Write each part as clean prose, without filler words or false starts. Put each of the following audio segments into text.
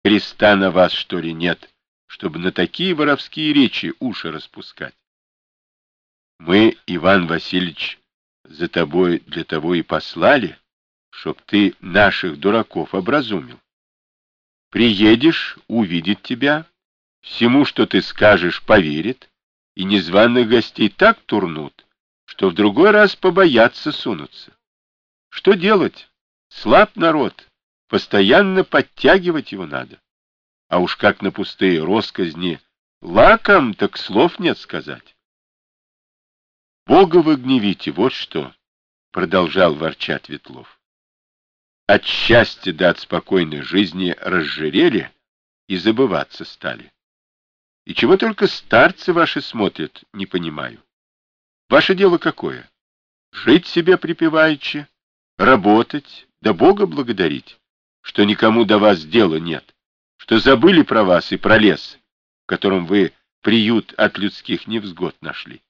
Креста на вас, что ли, нет, чтобы на такие воровские речи уши распускать? Мы, Иван Васильевич, за тобой для того и послали, чтоб ты наших дураков образумил. Приедешь, увидит тебя, всему, что ты скажешь, поверит, и незваных гостей так турнут, что в другой раз побоятся сунуться. Что делать? Слаб народ, постоянно подтягивать его надо. А уж как на пустые росказни лаком, так слов нет сказать. Бога вы гневите, вот что, продолжал ворчать Ветлов. От счастья да от спокойной жизни разжирели и забываться стали. И чего только старцы ваши смотрят, не понимаю. Ваше дело какое? Жить себе припеваючи, работать, да Бога благодарить, что никому до вас дела нет, что забыли про вас и про лес, в котором вы приют от людских невзгод нашли.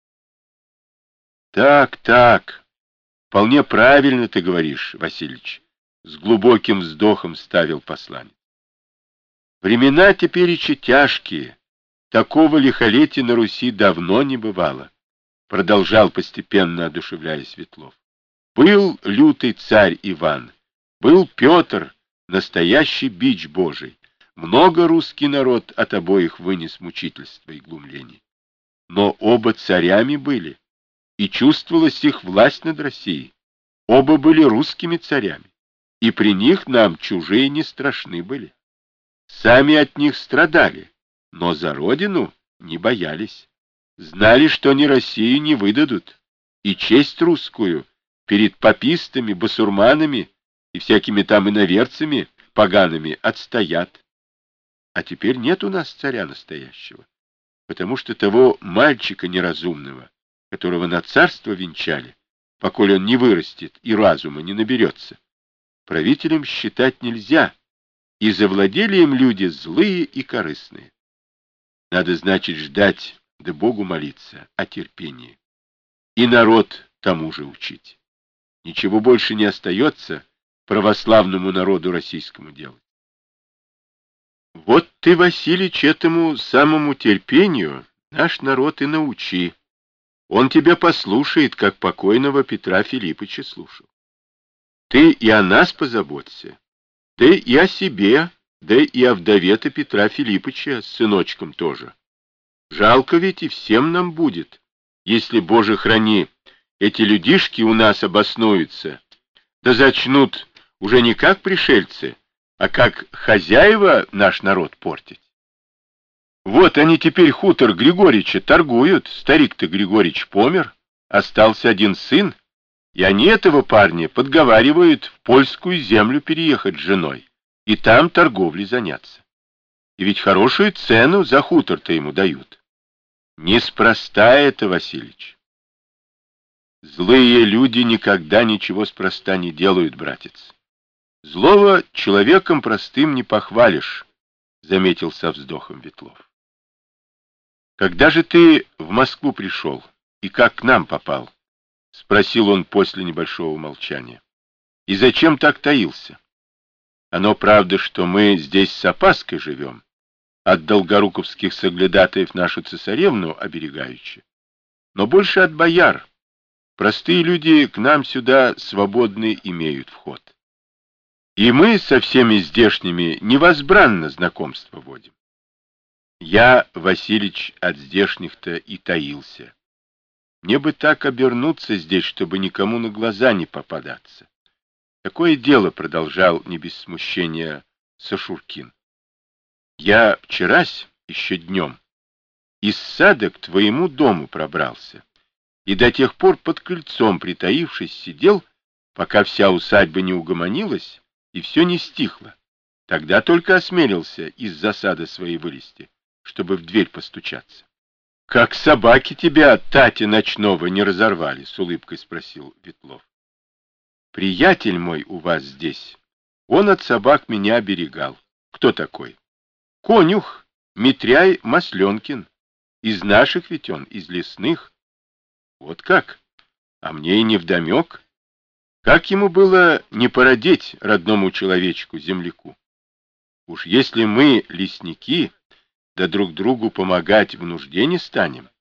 Так, так, вполне правильно ты говоришь, Васильич, с глубоким вздохом ставил посланец. Времена тепереча тяжкие, такого лихолетия на Руси давно не бывало, продолжал постепенно одушевляясь Светлов. Был лютый царь Иван, был Петр, настоящий бич Божий. Много русский народ от обоих вынес мучительства и глумлений. Но оба царями были, и чувствовалась их власть над Россией. Оба были русскими царями, и при них нам чужие не страшны были. Сами от них страдали, но за родину не боялись. Знали, что ни Россию не выдадут, и честь русскую перед папистами, басурманами и всякими там иноверцами погаными отстоят. А теперь нет у нас царя настоящего, потому что того мальчика неразумного, которого на царство венчали, поколе он не вырастет и разума не наберется, правителем считать нельзя, и завладели им люди злые и корыстные. Надо, значит, ждать, да Богу молиться о терпении. И народ тому же учить. Ничего больше не остается православному народу российскому делать. Вот ты, Василич, этому самому терпению наш народ и научи. Он тебя послушает, как покойного Петра Филипповича слушал. Ты и о нас позаботься, да и о себе, да и о вдове-то Петра Филипповича с сыночком тоже. Жалко ведь и всем нам будет, если, Боже храни, эти людишки у нас обоснуются, да зачнут уже не как пришельцы, а как хозяева наш народ портить. Вот они теперь хутор Григорича торгуют, старик-то Григорич помер, остался один сын, и они этого парня подговаривают в польскую землю переехать с женой и там торговлей заняться. И ведь хорошую цену за хутор-то ему дают. Неспроста это, Васильич. Злые люди никогда ничего спроста не делают, братец. Злого человеком простым не похвалишь, заметил со вздохом Ветлов. Когда же ты в Москву пришел и как к нам попал? Спросил он после небольшого молчания. И зачем так таился? Оно правда, что мы здесь с опаской живем, от долгоруковских соглядатаев нашу цесаревну оберегаючи, но больше от бояр. Простые люди к нам сюда свободный имеют вход. И мы со всеми здешними невозбранно знакомство водим. Я, Василич, от здешних-то и таился. Мне бы так обернуться здесь, чтобы никому на глаза не попадаться. Такое дело, продолжал не без смущения Сашуркин. Я вчерась, еще днем, из сада к твоему дому пробрался, и до тех пор под крыльцом, притаившись, сидел, пока вся усадьба не угомонилась и все не стихло. Тогда только осмелился из засады своей вылезти, чтобы в дверь постучаться. — Как собаки тебя, Татя ночного, не разорвали? — с улыбкой спросил Ветлов. — Приятель мой у вас здесь. Он от собак меня оберегал. Кто такой? — Конюх, Митряй Масленкин. Из наших ведь он, из лесных. — Вот как? А мне и невдомек. Как ему было не породеть родному человечку, земляку? Уж если мы лесники, да друг другу помогать в нужде не станем,